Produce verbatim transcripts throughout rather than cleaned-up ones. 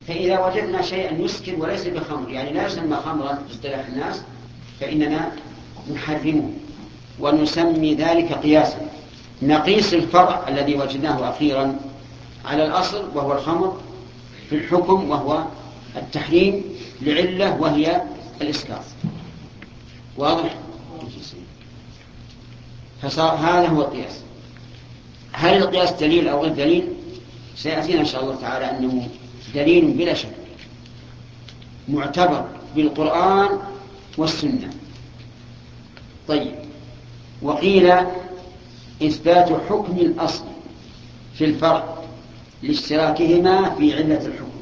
فإذا وجدنا شيئا يسكر وليس بخمر، يعني لا يسمى خمرا في اصطلاح الناس، فإننا نحرمه ونسمي ذلك قياسا. نقيس الفرع الذي وجدناه أخيرا على الأصل وهو الخمر في الحكم وهو التحريم لعلة وهي الإسكار. واضح؟ فصار هذا هو القياس. هل القياس دليل أو غير دليل؟ سيأتينا إن شاء الله تعالى أنه دليل بلا شك، معتبر بالقرآن والسنة. طيب، وقيل إثبات حكم الأصل في الفرع لاشتراكهما في علة الحكم.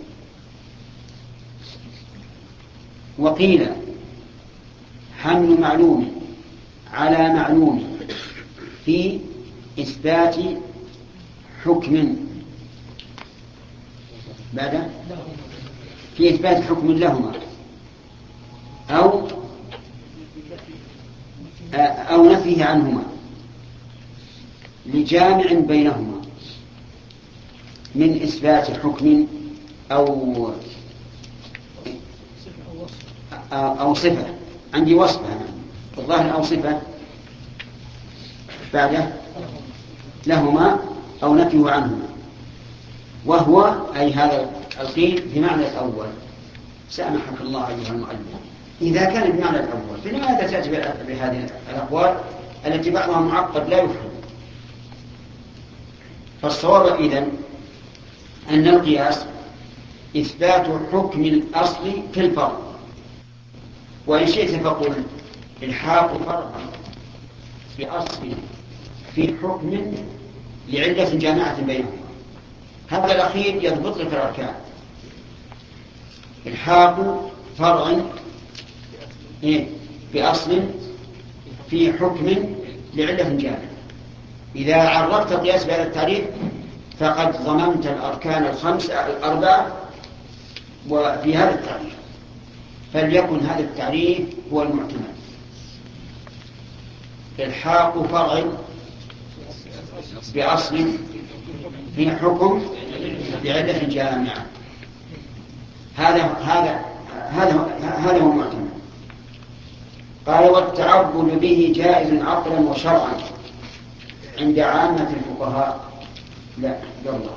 وقيل حمل معلوم على معلوم في إثبات حكم بعد في إثبات حكم لهما أو أو نفيه عنهما لجامع بينهما من إثبات حكم أو أو صفة. عندي وصفة الظاهر أو صفة بعده لهما أو نفيه عنهما، وهو أي هذا القيل بمعنى الأول. سامحك الله أيها المؤلف، إذا كان بمعنى الأول فلماذا تأتي بهذه الأقوال التي بعضها معقد لا يفهم؟ فالصواب إذن أن القياس إثبات حكم الأصل في الفرع، وإن شئت فقل الحاق فرع في أصل في حكم لعلة جامعة بينهما. هذا الأخير يضبط لك الأركان. الحاق فرع بأصل في حكم لعلة جامعة. إذا عرفت القياس بهذا التعريف فقد ضممت الأركان الخمسة الأربعة وفي هذا التعريف، فليكن هذا التعريف هو المعتمد. الحاق فرع بأصل في حكم لعلة جامعة، هذا هذا هذا هذا هو المعتمد. قال والتعبد به جائز عقلا وشرعا عند عامة الفقهاء. لا يلا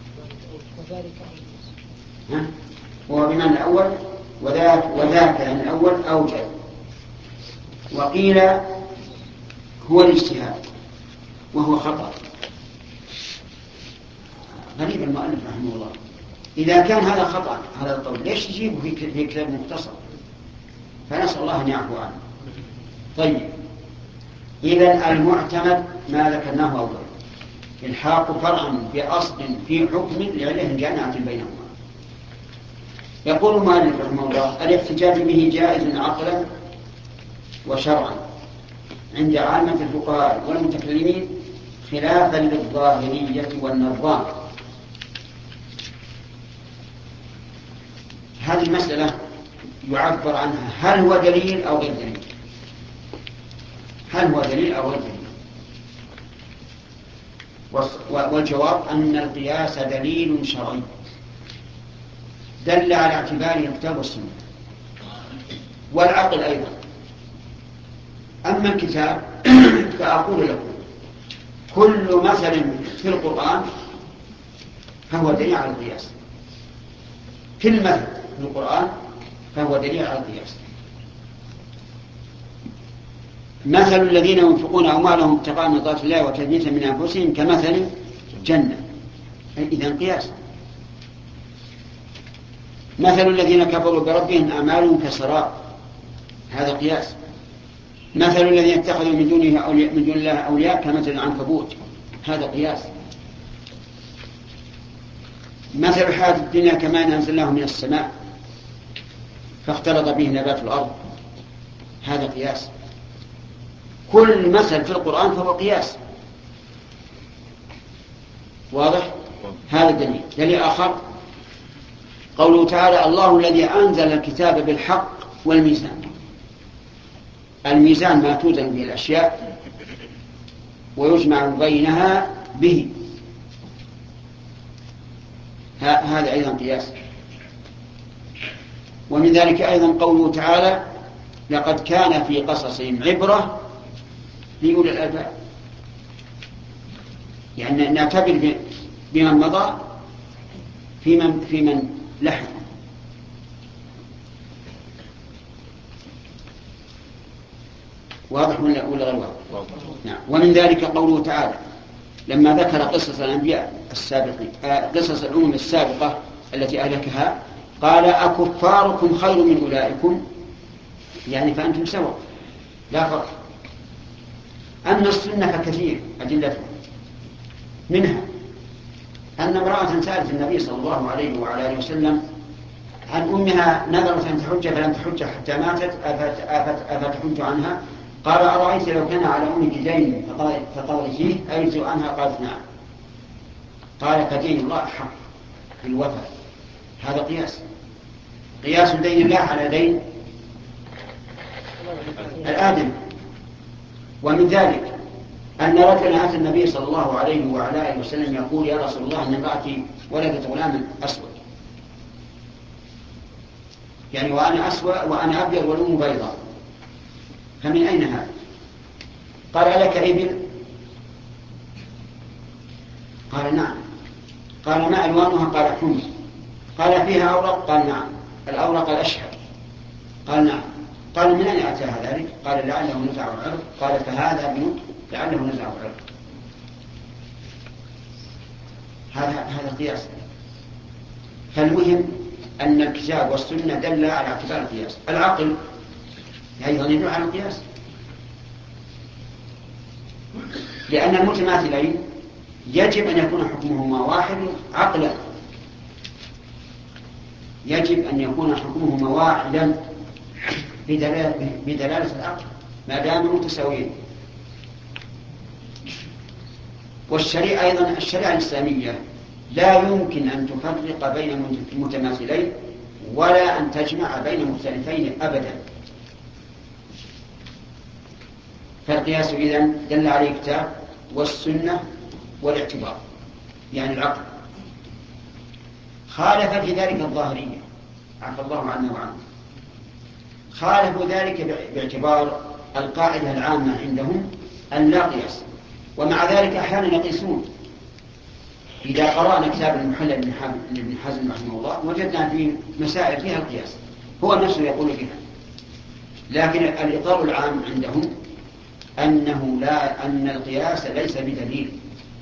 ها هو بمعنى الأول، وذاك وذاك يعني الأول أوجد. وقيل هو الاجتهاد وهو خطأ. غريب المؤلف رحمه الله، إذا كان هذا خطأ هذا القول ليش يجيبه في كتاب مختصر؟ فنسأل الله أن يعفو عنه. طيب، إذن المعتمد ما ذكرناه أولا، الحاق فرعا بأصل في حكم لعلة جامعة بينهما. يقول المؤلف رحمه الله الاحتجاج به جائز عقلا وشرعا عند عامة الفقهاء والمتكلمين خلافا للظاهرية والنظام. هذه المسألة يعبر عنها هل هو دليل أو غير دليل؟ هل هو دليل أو غير دليل؟ والجواب أن القياس دليل شرعي دل على اعتباره الكتاب والسنة والعقل أيضا. أما الكتاب فأقول لكم كل مثل في القرآن فهو دليل على القياس. كل مثل في القرآن فهو دليل على القياس. مثل الذين ينفقون أموالهم ابتغاء مرضات الله وتثبيتا من أنفسهم كمثل جنة، إذن قياس. مثل الذين كفروا بربهم أعمالهم كسراب، هذا قياس. مثل الذين اتخذوا من دونه أولياء من دون الله أولياء كمثل العنكبوت، هذا قياس. مثل الحياة الدنيا كما أنزلناه من السماء فاختلط به نبات الأرض، هذا قياس. كل مثل في القرآن فهو قياس. واضح؟ هذا دليل. دليل آخر قوله تعالى الله الذي أنزل الكتاب بالحق والميزان. الميزان ما توزن به الأشياء ويجمع بينها به، هذا أيضا قياس. ومن ذلك أيضا قوله تعالى لقد كان في قصصهم عبرة لأولي الألباب، يعني نعتبر بمن مضى في من, في من لحق. واضح ولا غير واضح؟ نعم. ومن ذلك قوله تعالى لما ذكر قصص الأنبياء السابقين، قصص الأمم السابقة التي أهلكها، قال أكفاركم خير من أولئكم، يعني فأنتم سواء لا فرق. أما السنة فكثير أدلتها، منها أن امرأة سألت النبي صلى الله عليه وعلى آله وسلم عن أمها نذرت أن تحج فلم تحج حتى ماتت أفتحج عنها؟ قال أرأيت لو كان على أمك دين فقضت فيه أيجزئ عنها؟ قالت نعم. قال فدين الله حق بالوفاء. هذا قياس، قياس دين الله على دين الآدم. ومن ذلك أن رجلا أتى النبي صلى الله عليه وعلى آله وسلم يقول يا رسول الله إن امرأتي ولدت غلاما أسود، يعني وأنا أسود وأنا أبيض والأم بيضاء، فمن أين هذا؟ قال لك إبل؟ قال نعم. قال ما ألوانها؟ قال حمر. قال فيها أورق؟ قال نعم. الأورق الأشهر؟ قال نعم. قال من أين أتاها ذلك؟ قال لعله نزع العرق. قال فهذا ابنك لعله نزع العرق. هذا هذا قياس. فالمهم أن الكتاب والسنة دل على اعتبار القياس. العقل أيضا يدل على القياس، لأن المتماثلين يجب أن يكون حكمهما واحد عقلا، يجب أن يكون حكمهما واحدا بدلالة العقل ما داموا متساويين. والشريعة أيضا الشريعة الإسلامية لا يمكن أن تفرق بين متماثلين ولا أن تجمع بين مختلفين أبدا. فالقياس إذن دل عليه الكتاب والسنة والاعتبار، يعني العقل. خالف في ذلك الظاهرية عفى الله عنه وعنه، خالفوا ذلك باعتبار القاعدة العامة عندهم أن لا قياس، ومع ذلك أحيانا يقيسون. إذا قرأنا كتاب المحلل لابن حزم رحمه الله وجدنا فيه مسائل فيها القياس، هو نفسه يقول بها، لكن الإطار العام عندهم أنه لا أن القياس ليس بدليل،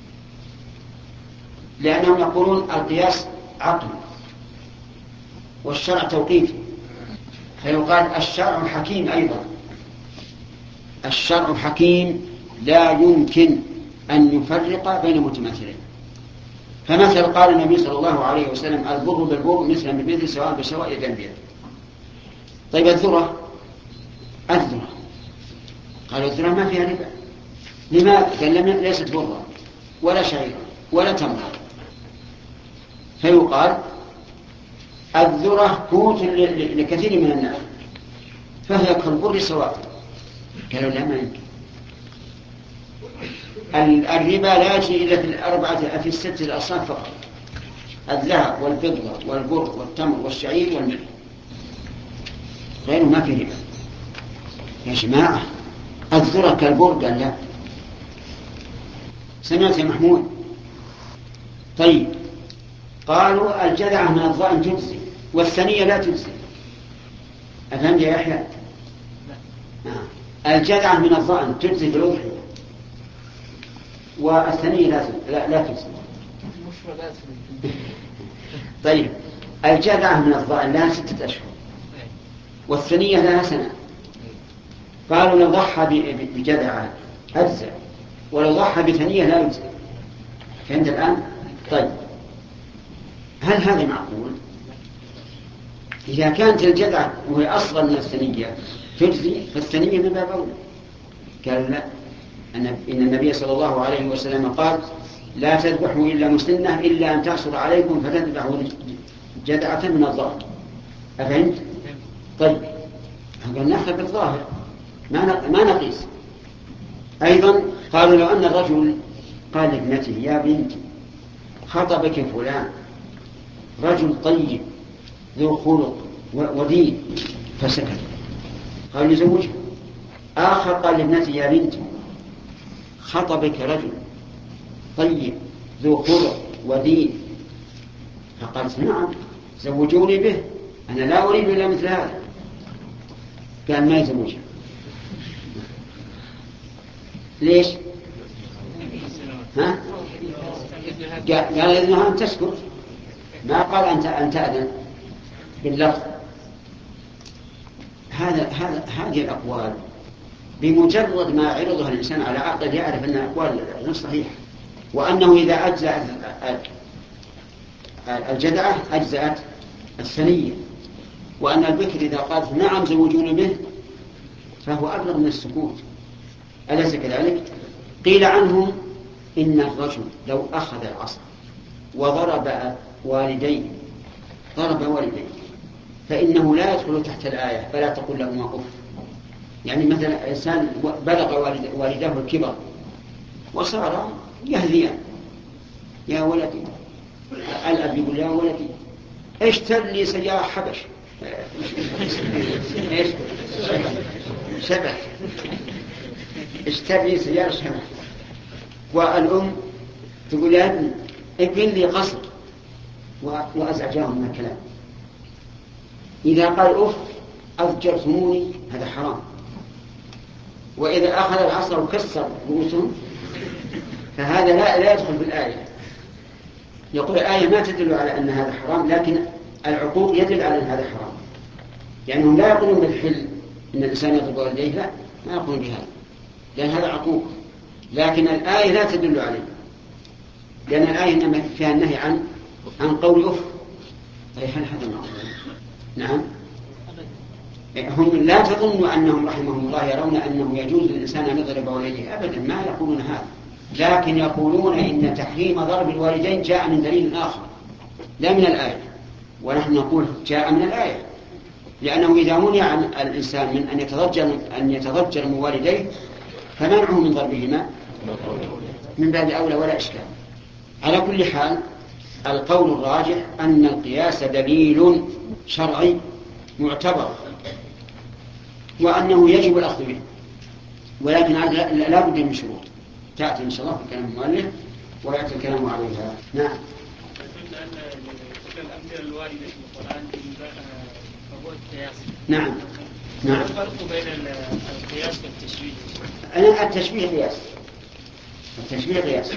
لأنهم يقولون القياس عقل والشرع توقيفي، فيقال الشرع حكيم أيضا، الشرع حكيم لا يمكن أن يفرق بين متماثلين. فمثل قال النبي صلى الله عليه وسلم البر بالبر مثلا بالمثل سواء بسواء يدا بيد. طيب الذرة الذرة قالوا الذرة ما فيها ربا، لماذا؟ قال ليست برا ولا شعيرا ولا تمرا، فيقال الذرة قوت لكثير من الناس فهي كالبر سواء. قالوا لا ما يمكن، الربا لا يجري إلا في الأربعة في الست الأصناف فقط، الذهب والفضة والبر والتمر والشعير والملح، غيره ما في ربا. يا جماعة الذرة كالبر؟ قال لا. سمعت يا محمود؟ طيب قالوا الجذعة من الضأن تجزي والثنية لا تجزي، أفهم يا يحيى؟ آه. الجذعة من الضأن تجزي في الأضحية والثنية لا لا, لا تجزي. طيب الجذعة من الضأن لها ستة أشهر والثنية لها سنة، قالوا لو ضحى بجذعة أجزع ولو ضحى بثنية لا يجزي. فهمت الآن؟ طيب هل هذا معقول؟ إذا كانت الجذعة وهي أصغر من الثنية تجزي فالثنية من باب أولى. قالوا لا، إن النبي صلى الله عليه وسلم قال لا تذبحوا إلا مسنة إلا أن تعصر عليكم فتذبحوا جذعة من الظاهر. أفهمت؟ طيب قال نأخذ بالظاهر ما نقيس. أيضا قالوا لو أن الرجل قال لابنته يا بنتي خطبك فلان رجل طيب ذو خلق ودين فسكت. قال يزوجها. آخر قال لابنتي يا بنتي خطبك رجل طيب ذو خلق ودين، فقالت نعم زوجوني به، أنا لا أريد إلا مثل هذا. قال ما يزوجها. ليش؟ ها؟ قال إذنها أن تسكت، ما قال أنت أن تأذن باللفظ. هذا هذا هذه الأقوال بمجرد ما عرضها الإنسان على عقل يعرف أن الأقوال غير صحيحة، وأنه إذا أجزأت الجدعة أجزأت الثنية، وأن البكر إذا قالت نعم زوجون به فهو أبلغ من السكوت. أليس كذلك؟ قيل عنهم إن الرجل لو أخذ العصا وضرب والديه ضرب والديه فإنه لا يدخل تحت الآية فلا تقل لهما أف. يعني مثلا إنسان بلغ والداه الكبر وصار يهذيان يا ولدي، الأب يقول يا ولدي اشتر لي سيارة حبش ايش شبح اشتر لي سيارة شبح، والأم تقول يا ابني ابن لي قصر، وأزعجاهم من الكلام. إذا قال أف أضجرتموني هذا حرام، وإذا أخذ العصا وكسر رؤوسهم فهذا لا, لا يدخل بالآية. يقول الآية ما تدل على أن هذا حرام، لكن العقوق يدل على أن هذا حرام، لأنهم لا يقولون بالحل إن الإنسان يضرب والديه، لا ما يقولون بهذا لأن هذا عقوق، لكن الآية لا تدل عليه، لأن الآية إنما فيها النهي عن عن قول أف. أي هل هذا معقول؟ نعم. هم لا تظنوا أنهم رحمهم الله يرون أنه يجوز للإنسان أن يضرب والديه، أبدا ما يقولون هذا، لكن يقولون إن تحريم ضرب الوالدين جاء من دليل آخر لا من الآية، ونحن نقول جاء من الآية، لأنه إذا منع الإنسان من أن يتضجر أن يتضجر من والديه فمنعه من ضربهما من باب أولى ولا إشكال. على كل حال القول الراجح أن القياس دليل شرعي معتبر، وأنه يجب الأخذ به، ولكن لا بد من شروط تأتي إن شاء الله في كلام المؤلف ويأتي الكلام عليها. نعم. نعم. نعم. الفرق بين القياس والتشبيه؟ أنا التشبيه قياس. التشبيه قياس.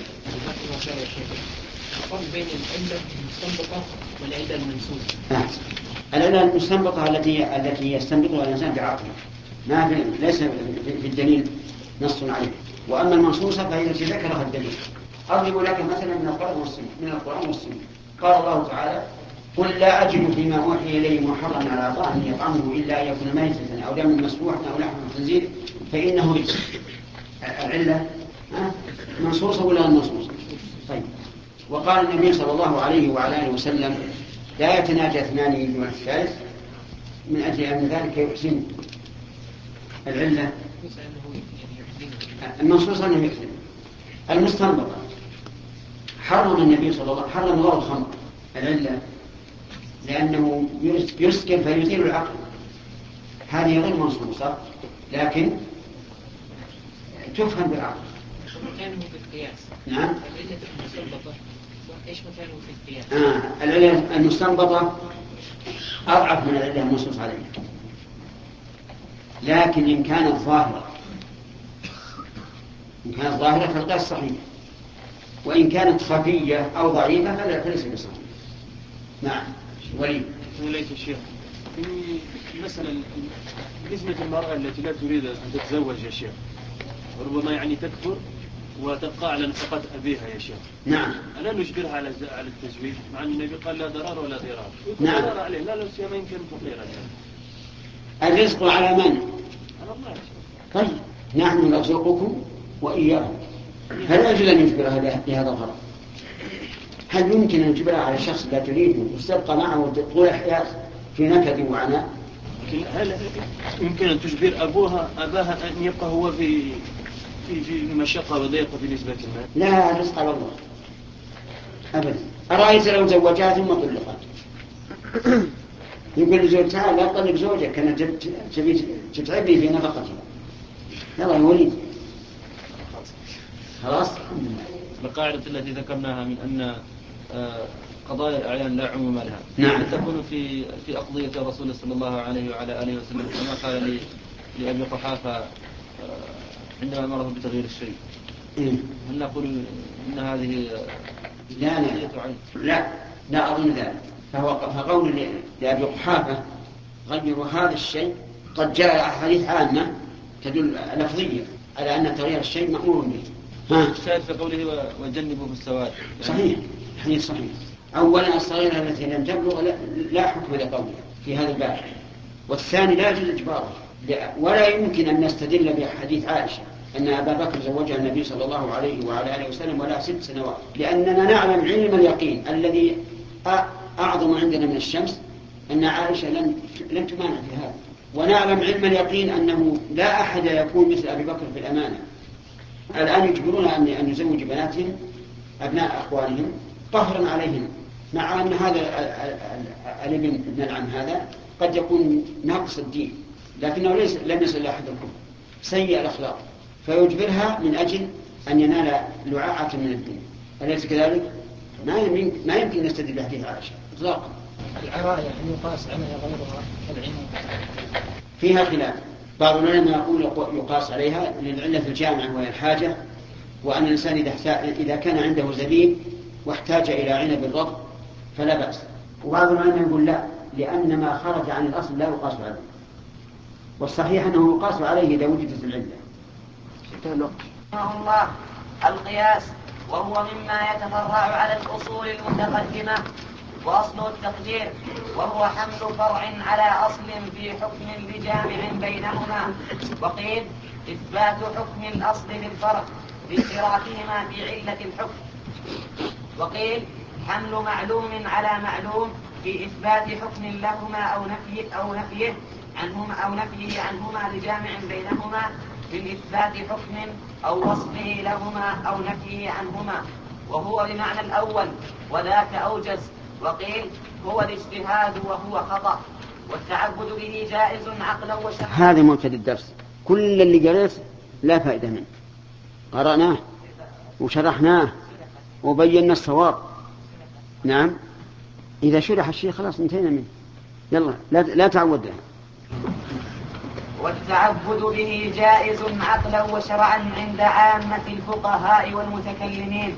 الفرق بين العلة المستنبطة والعلة المنسوخة. نعم. العلة المستنبطة التي التي يستنبطها الإنسان بعقله، ما في ليس في الدليل نص عليه، وأما المنصوصة فهي التي ذكرها الدليل. أضرب لك مثلا من القرآن والسنة من القرآن والسنة قال الله تعالى قل لا أجد فيما أوحي إلي محرما على طاعم يطعمه إلا أن يكون ميتة أو دما مسفوحا أو لحم خنزير فإنه رجس. العلة منصوصة ولا منصوصة؟ طيب. وقال النبي صلى الله عليه وعلى آله وسلم لا يتناجى اثنان دون الثالث من أجل أن ذلك يحسن. العلة المنصوصة أنه يحسن. المستنبطة حرم النبي صلى الله عليه وسلم حرم الله الخمر. العلة لأنه يسكر فيزيل العقل، هذه غير منصوصة لكن تفهم بالعقل. مكانه في القياس. نعم. العلة المستنبطة إيش مكانه في القياس؟ آه. العلة المستنبطة أضعف من العلة المنصوص عليها، لكن إن كانت ظاهرة إن كانت ظاهرة فالقياس صحيح، وإن كانت خفية أو ضعيفة فليس بصحيح. نعم. ولي وليس الشيخ في مثلا بالنسبة للمرأة التي لا تريد أن تتزوج يا شيخ، ربما يعني تكبر وتبقى على نفقة أبيها يا شيخ. نعم. ألا نجبرها على على التزويج مع أن النبي قال لا ضرار ولا ضرار؟ نعم. ضرار عليه لا لا سيما إن كانت فقيرة. الرزق على من؟ على الله يا شيخ. طيب نحن نرزقكم وإياهم، فلا يجوز أن يجبرها بهذا الغرض. هل يمكن أن يجبرها على شخص لا تريده وتبقى معه طول الحياة في نكد وعناء؟ لكن هل يمكن أن تجبر أبوها أباها أن يبقى هو في في في مشقة وضيقة بالنسبة للمال؟ لا، الرزق على الله أبدا. أرأيت لو زوجها ثم طلقت يقول لزوجتها لا تطلق زوجك أنا تبي تتعبني في نفقتي. يلا يا وليد خلاص. القاعدة التي ذكرناها من أن قضايا الأعيان لا عموم لها، نعم. تكون في في أقضية الرسول صلى الله عليه وعلى آله وسلم كما قال لأبي قحافة عندما أمره بتغيير الشيء. إيه؟ هل نقول إن هذه لا لا لا لا أظن ذلك. فهو فقول لأبي قحافة غيروا هذا الشيء قد جاء أحاديث عامة تدل لفظية على أن تغيير الشيء مأمور به. ها الشاهد في قوله وجنبوا في السواد يعني صحيح حديث صحيح. أولا الصغيرة التي لم تبلغ لا, لا حكم لقولها في هذا الباب. والثاني لا يجوز إجباره ولا يمكن أن نستدل بحديث عائشة أن أبا بكر زوجها النبي صلى الله عليه وعلى آله وسلم ولا ست سنوات، لأننا نعلم علم اليقين الذي أعظم عندنا من الشمس أن عائشة لم لم تمانع في هذا، ونعلم علم اليقين أنه لا أحد يكون مثل أبي بكر في الأمانة. الآن يجبرون أن نزوج بناتهم أبناء أخوانهم قهرا عليهم، مع أن هذا الابن ابن العم هذا قد يكون ناقص الدين لكنه ليس لم يصل إلى أحد الكفر سيء الأخلاق، فيجبرها من أجل أن ينال لعاعة من الدين. أليس كذلك؟ ما يمكن ما يمكن نستدل بحديث عائشة إطلاقا. العراية هل يقاس عليها غيرها كالعين؟ فيها خلاف. بعض العلماء يقول يقاس عليها للعلة الجامعة وهي الحاجة، وأن الإنسان إذا كان عنده زبيب واحتاج إلى عنب الرطب فلا بأس. وبعض العلماء يقول لا، لأن ما خرج عن الأصل لا يقاس عليه، والصحيح أنه يقاس عليه إذا وجدت العلة. رحمه الله القياس وهو مما يتفرع على الأصول المتقدمة، وأصل التقدير وهو حمل فرع على أصل في حكم لجامع بينهما، وقيل إثبات حكم الأصل بالفرع باشتراكهما في علة الحكم، وقيل حمل معلوم على معلوم في إثبات حكم لهما أو نفيه أو نفيه عنهما أو نفيه عنهما لجامع بينهما بالإثبات حكم أو وصفه لهما أو نفيه عنهما، وهو بمعنى الأول وذاك أوجز. وقيل هو الاجتهاد وهو خطأ، والتعبد به جائز عقلا وشرعا. هذا مبتدأ الدرس، كل اللي قريت لا فائدة منه، قرأناه وشرحناه وبينا الصواب. نعم إذا شرح الشيء خلاص انتهينا منه، يلا لا, لا تعود له. والتعبد به جائز عقلا وشرعا عند عامة الفقهاء والمتكلمين،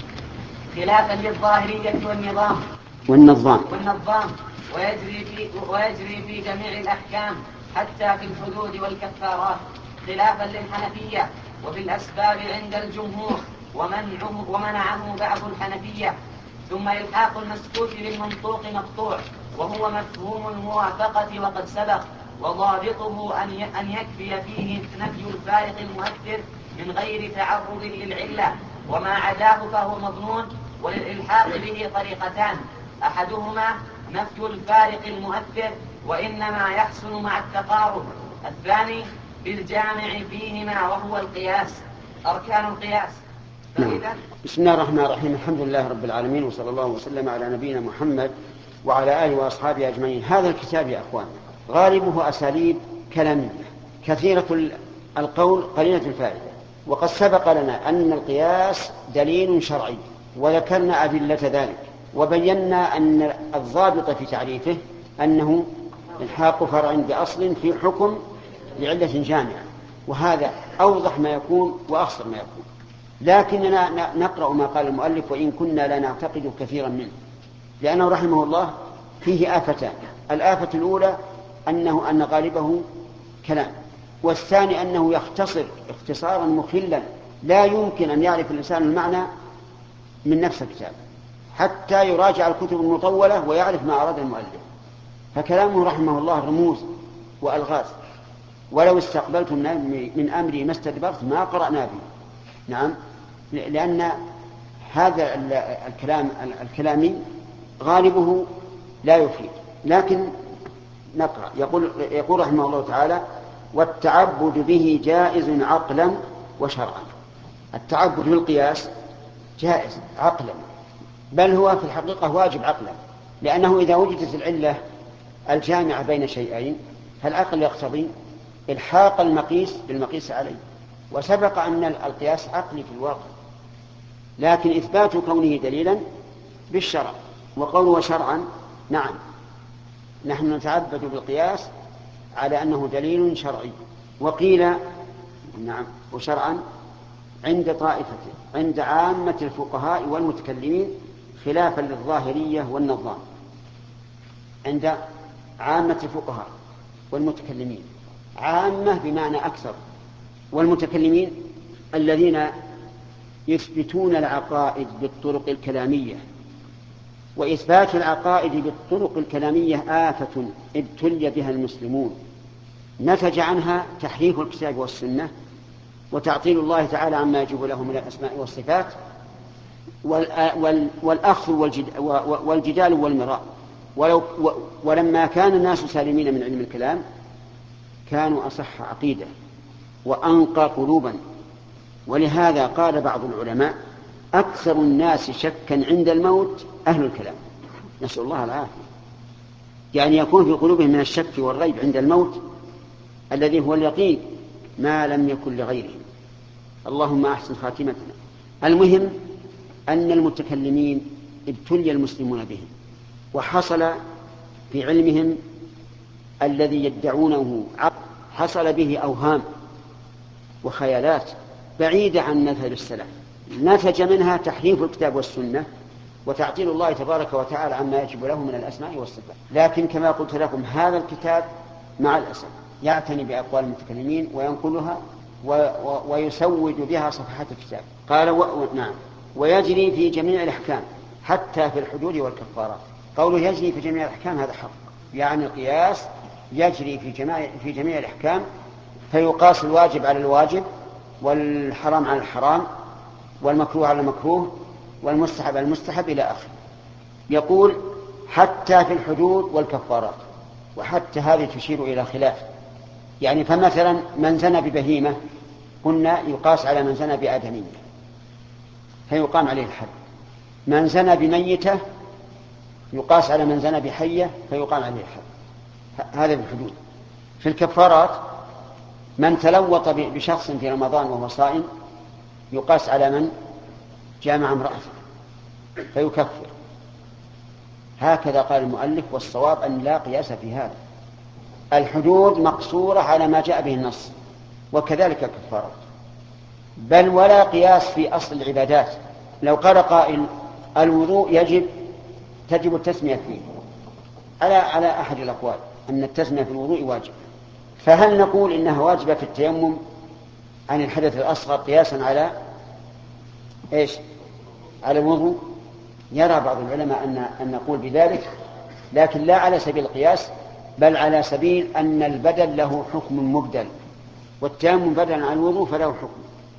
خلافا للظاهرية والنظام والنظام والنظام ويجري في, ويجري في جميع الأحكام حتى في الحدود والكفارات، خلافا للحنفية وفي الأسباب عند الجمهور ومنعه ومنعه بعض الحنفية. ثم إلحاق المسكوت بالمنطوق مقطوع وهو مفهوم الموافقة وقد سبق، وضابطه أن يكفي فيه نفي الفارق المؤثر من غير تعرض للعلة، وما عداه فهو مظنون. وللإلحاق به طريقتان، أحدهما نفي الفارق المؤثر وإنما يحصل مع التقارب، الثاني بالجامع فيهما وهو القياس. أركان القياس. بسم الله الرحمن الرحيم، الحمد لله رب العالمين، وصلى الله وسلم على نبينا محمد وعلى آله وأصحابه أجمعين. هذا الكتاب يا أخوان غالبه أساليب كلامية كثيرة القول قليلة الفائدة، وقد سبق لنا أن القياس دليل شرعي وذكرنا أدلة ذلك، وبينا أن الضابط في تعريفه أنه الحاق فرع بأصل في حكم لعلة جامعة، وهذا أوضح ما يكون وأخصر ما يكون. لكننا نقرأ ما قال المؤلف وإن كنا لا نعتقد كثيرا منه، لأنه رحمه الله فيه آفتان. الآفة الأولى أنه أن غالبه كلام، والثاني أنه يختصر اختصارا مخلا لا يمكن أن يعرف الإنسان المعنى من نفس الكتاب حتى يراجع الكتب المطولة ويعرف ما أراد المؤلف. فكلامه رحمه الله رموز وألغاز، ولو استقبلت من أمري ما استدبرت ما قرأنا به. نعم، لأن هذا الكلام الكلامي غالبه لا يفيد. لكن نقرأ. يقول, يقول رحمه الله تعالى: والتعبد به جائز عقلا وشرعا. التعبد بالقياس جائز عقلا، بل هو في الحقيقة واجب عقلا، لأنه إذا وجدت العلة الجامع بين شيئين فالعقل يقتضي الحاق المقيس بالمقيس عليه، وسبق أن القياس عقلي في الواقع، لكن إثبات كونه دليلا بالشرع. وقوله شرعا، نعم نحن نتعبد بالقياس على أنه دليل شرعي. وقيل نعم وشرعا عند طائفة عند عامة الفقهاء والمتكلمين خلافا للظاهرية والنظام. عند عامة الفقهاء والمتكلمين، عامة بمعنى أكثر، والمتكلمين الذين يثبتون العقائد بالطرق الكلامية. وإثبات العقائد بالطرق الكلامية آفة ابتلي بها المسلمون، نتج عنها تحريف الكتاب والسنة وتعطيل الله تعالى عما يجب له من الأسماء والصفات والأخذ والجدال والمراء. ولو ولما كان الناس سالمين من علم الكلام كانوا أصح عقيدة وأنقى قلوبا. ولهذا قال بعض العلماء أكثر الناس شكا عند الموت أهل الكلام، نسأل الله العافية. يعني يكون في قلوبهم من الشك والريب عند الموت الذي هو اليقين ما لم يكن لغيرهم. اللهم أحسن خاتمتنا. المهم أن المتكلمين ابتلي المسلمون بهم، وحصل في علمهم الذي يدعونه عقل حصل به أوهام وخيالات بعيدة عن مذهب السلف، نتج منها تحريف الكتاب والسنة وتعطيل الله تبارك وتعالى عما يجب له من الأسماء والصفات. لكن كما قلت لكم هذا الكتاب مع الأسف يعتني بأقوال المتكلمين وينقلها و... و... ويسود بها صفحات الكتاب. قال و... نعم ويجري في جميع الأحكام حتى في الحدود والكفارات. قوله يجري في جميع الأحكام هذا حق، يعني القياس يجري في جميع, في جميع الأحكام، فيقاس الواجب على الواجب والحرام على الحرام والمكروه على المكروه والمستحب على المستحب إلى آخره. يقول حتى في الحدود والكفارات، وحتى هذه تشير إلى خلاف. يعني فمثلا من زنى ببهيمة قلنا يقاس على من زنى بآدمية فيقام عليه الحد، من زنى بميتة يقاس على من زنى بحية فيقام عليه الحد. هذا بالحدود. في الكفارات من تلوط بشخص في رمضان وهو صائم يقاس على من جامع امرأته فيكفر. هكذا قال المؤلف، والصواب أن لا قياس في هذا. الحدود مقصورة على ما جاء به النص، وكذلك الكفارات. بل ولا قياس في أصل العبادات. لو قال قائل الوضوء يجب تجب التسمية فيه على على أحد الأقوال أن التسمية في الوضوء واجب، فهل نقول إنها واجبة في التيمم عن الحدث الأصغر قياسا على إيش؟ على الوضوء؟ يرى بعض العلماء أن أن نقول بذلك، لكن لا على سبيل القياس، بل على سبيل أن البدل له حكم مبدل، والتيمم بدلا عن الوضوء فله حكم.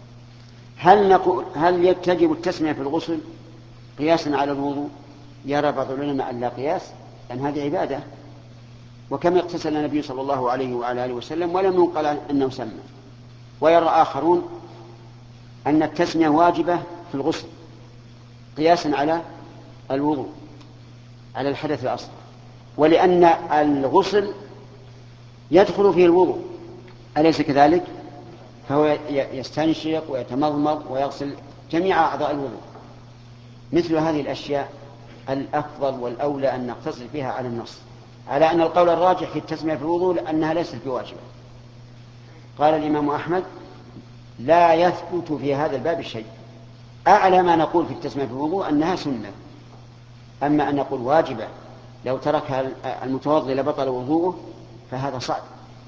هل نقول هل تجب التسمية في الغسل قياسا على الوضوء؟ يرى بعض العلماء أن لا قياس، لأن هذه عبادة، وكم اغتسل النبي صلى الله عليه وعلى آله وسلم ولم ينقل أنه سمى. ويرى آخرون أن التسمية واجبة في الغسل قياسا على الوضوء على الحدث الأصغر، ولأن الغسل يدخل فيه الوضوء أليس كذلك؟ فهو يستنشق ويتمضمض ويغسل جميع أعضاء الوضوء. مثل هذه الأشياء الأفضل والأولى أن نقتصر فيها على النص، على أن القول الراجح في التسمية في الوضوء لأنها ليست بواجبة. قال الإمام أحمد لا يثبت في هذا الباب شيء. أعلى ما نقول في التسمية في الوضوء أنها سنة، أما أن نقول واجبة لو تركها المتوضئ لبطل وضوءه فهذا صعب.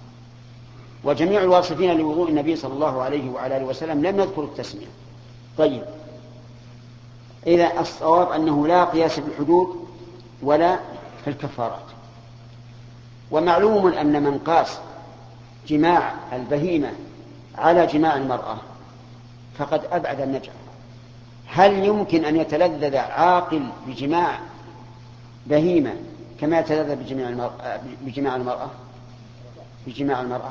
وجميع الواصفين لوضوء النبي صلى الله عليه وعلى آله وسلم لم يذكروا التسمية. طيب، إذا الصواب أنه لا قياس في الحدود ولا في الكفارات. ومعلوم أن من قاس جماع البهيمة على جماع المرأة فقد أبعد النجع. هل يمكن أن يتلذذ عاقل بجماع بهيمة كما يتلذذ بجماع المرأة بجماع المرأة بجماع المرأة؟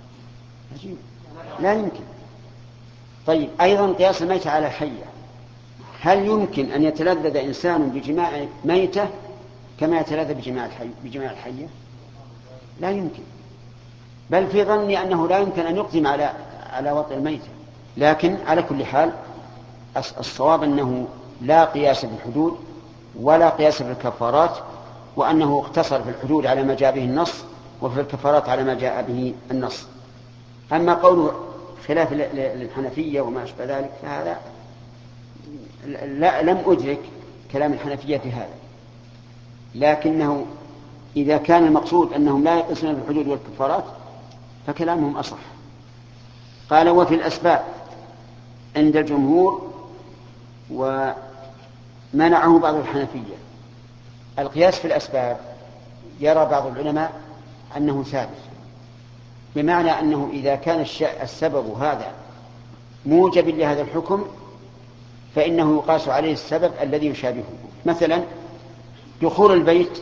لا يمكن. طيب، أيضا قياس الميتة على الحية، هل يمكن أن يتلذذ إنسان بجماع ميتة كما يتلذذ بجماع الحية؟ بجماع الحية لا يمكن، بل في ظني أنه لا يمكن أن يقدم على على وطئ الميتة. لكن على كل حال الصواب أنه لا قياس في الحدود ولا قياس في الكفارات، وأنه اقتصر في الحدود على ما جاء به النص وفي الكفارات على ما جاء به النص. أما قوله خلاف للحنفية وما أشبه ذلك فهذا لا لم أدرك كلام الحنفية في هذا، لكنه إذا كان المقصود أنهم لا يقيسون بالحدود والكفارات فكلامهم أصح. قال وفي الأسباب عند الجمهور ومنعه بعض الحنفية. القياس في الأسباب يرى بعض العلماء أنه ثابت، بمعنى أنه إذا كان السبب هذا موجب لهذا الحكم فإنه يقاس عليه السبب الذي يشابهه. مثلا دخول البيت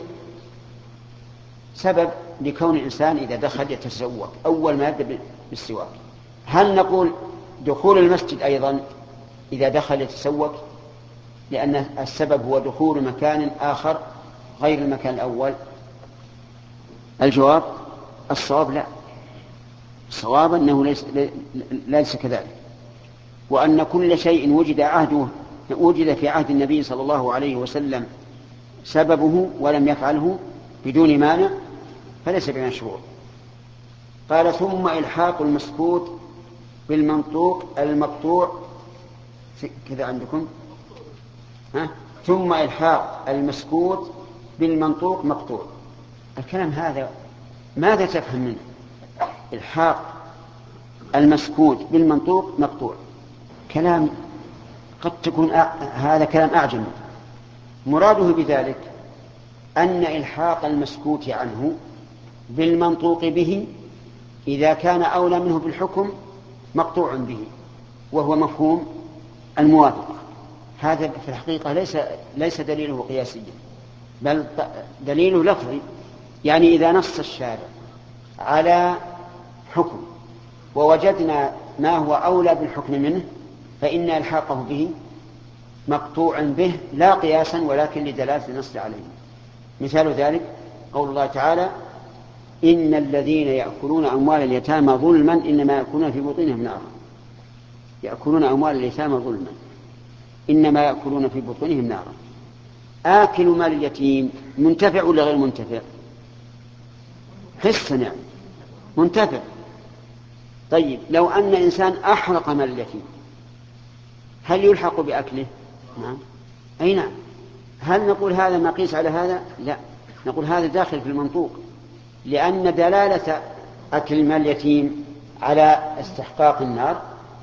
سبب لكون الإنسان إذا دخل يتسوق أول ما يبدأ بالسواك. هل نقول دخول المسجد أيضا إذا دخل يتسوق لأن السبب هو دخول مكان آخر غير المكان الأول؟ الجواب الصواب لا، الصواب أنه ليس, ليس كذلك، وأن كل شيء وجد عهده وجد في عهد النبي صلى الله عليه وسلم سببه ولم يفعله بدون مانع فليس بمشروع. قال ثم إلحاق المسكوت بالمنطوق المقطوع كذا عندكم ها؟ ثم إلحاق المسكوت بالمنطوق مقطوع. الكلام هذا ماذا تفهم منه؟ إلحاق المسكوت بالمنطوق مقطوع كلام قد تكون أع... هذا كلام أعجمي. مراده بذلك أن إلحاق المسكوت عنه بالمنطوق به إذا كان أولى منه بالحكم مقطوع به، وهو مفهوم الموافقة. هذا في الحقيقة ليس ليس دليله قياسيا بل دليله لفظي، يعني إذا نص الشارع على حكم ووجدنا ما هو أولى بالحكم منه فإن إلحاقه به مقطوع به لا قياسا ولكن لدلالة النص عليه. مثال ذلك قول الله تعالى إن الذين يأكلون أموال اليتامى ظلما إنما يأكلون في بطونهم نارا. يأكلون أموال اليتامى ظلما إنما يأكلون في بطونهم نارا. آكل مال اليتيم منتفع ولا غير منتفع؟ حسا يعني منتفع. طيب لو أن إنسان أحرق مال اليتيم هل يلحق بأكله؟ نعم. أي نعم. هل نقول هذا مقيس على هذا؟ لا، نقول هذا داخل في المنطوق، لأن دلالة أكل مال اليتيم على استحقاق النار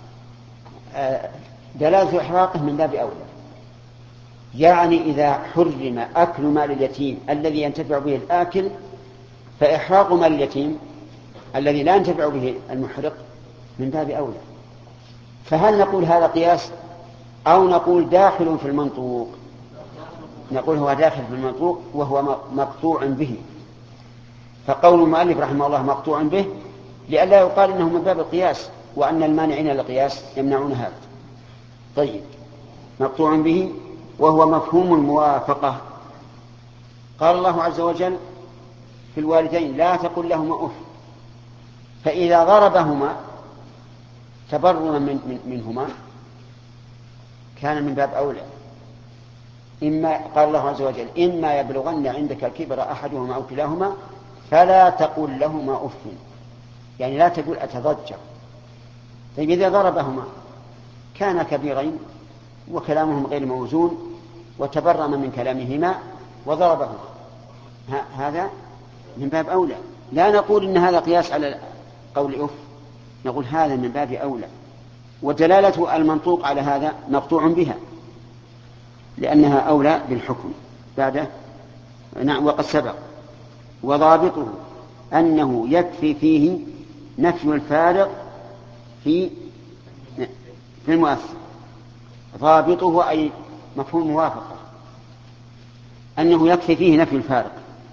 دلالة إحراقه من باب أولى. يعني إذا حرم أكل مال اليتيم الذي ينتفع به الآكل فإحراق مال اليتيم الذي لا ينتفع به المحرق من باب أولى. فهل نقول هذا قياس أو نقول داخل في المنطوق؟ نقول هو داخل في المنطوق وهو مقطوع به. فقول المؤلف رحمه الله مقطوع به لئلا يقال إنه من باب القياس وأن المانعين للقياس يمنعون هذا. طيب مقطوع به وهو مفهوم الموافقة. قال الله عز وجل في الوالدين لا تقل لهما أف، فإذا ضربهما تبرما من من منهما كان من باب أولى. إما قال الله عز وجل إما يبلغن عندك الكبر أحدهما أو كلاهما فلا تقل لهما أف، يعني لا تقول أتضجر. طيب إذا ضربهما كان كبيرين وكلامهم غير موزون وتبرم من كلامهما وضربهما، هذا من باب أولى. لا نقول إن هذا قياس على قول أف، نقول هذا من باب أولى، ودلالة المنطوق على هذا مقطوع بها لأنها أولى بالحكم بعده. نعم. وقد سبق وضابطه أنه يكفي فيه نفي الفارق في في المؤثر. ضابطه أي مفهوم موافقة أنه يكفي فيه نفي الفارق.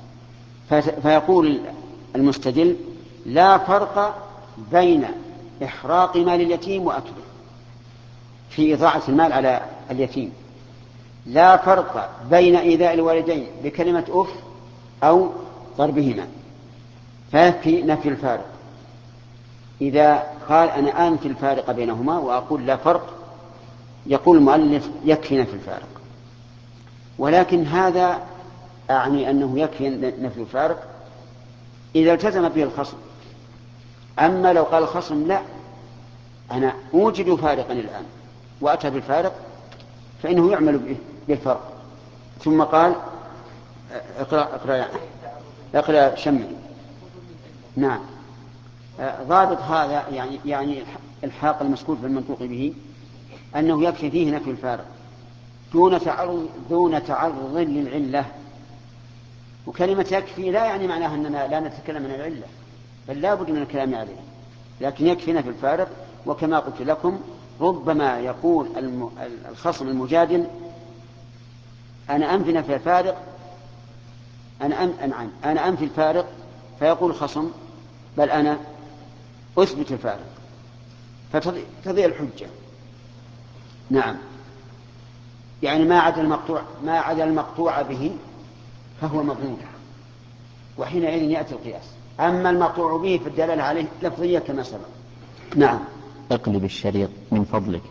فيقول المستدل لا فرق بين إحراق مال اليتيم وأكله في إضاعة المال على اليتيم، لا فرق بين إيذاء الوالدين بكلمة أف أو ضربهما. فيكفي نفي الفارق. إذا قال أنا أنفي الفارق بينهما وأقول لا فرق، يقول المؤلف يكفي نفي الفارق. ولكن هذا أعني أنه يكفي نفي الفارق إذا التزم به الخصم. أما لو قال الخصم لا، أنا أوجد فارقا الآن وأتى بالفارق، فإنه يعمل به بالفرق. ثم قال اقرأ اقرأ اقرأ شمعي. نعم، ضابط هذا يعني يعني الحاق المسكوت بالمنطوق به أنه يكفي فيه نفي الفارق دون تعرض دون تعرض للعلة. وكلمة يكفي لا يعني معناها أننا لا نتكلم عن العلة، بل لا بد من الكلام عليه، لكن يكفي نفي الفارق. وكما قلت لكم ربما يقول الخصم المجادل أنا أنفي نفي الفارق، أنا أنعم أنا أنفي الفارق، فيقول الخصم بل أنا أثبت الفارق، فتضيع الحجة. نعم، يعني ما عدا المقطوع ما عدا المقطوع به فهو مضمون، وحينئذ يأتي القياس. أما المقطوع به فالدلالة عليه لفظية كما سبق. نعم. اقلب الشريط من فضلك.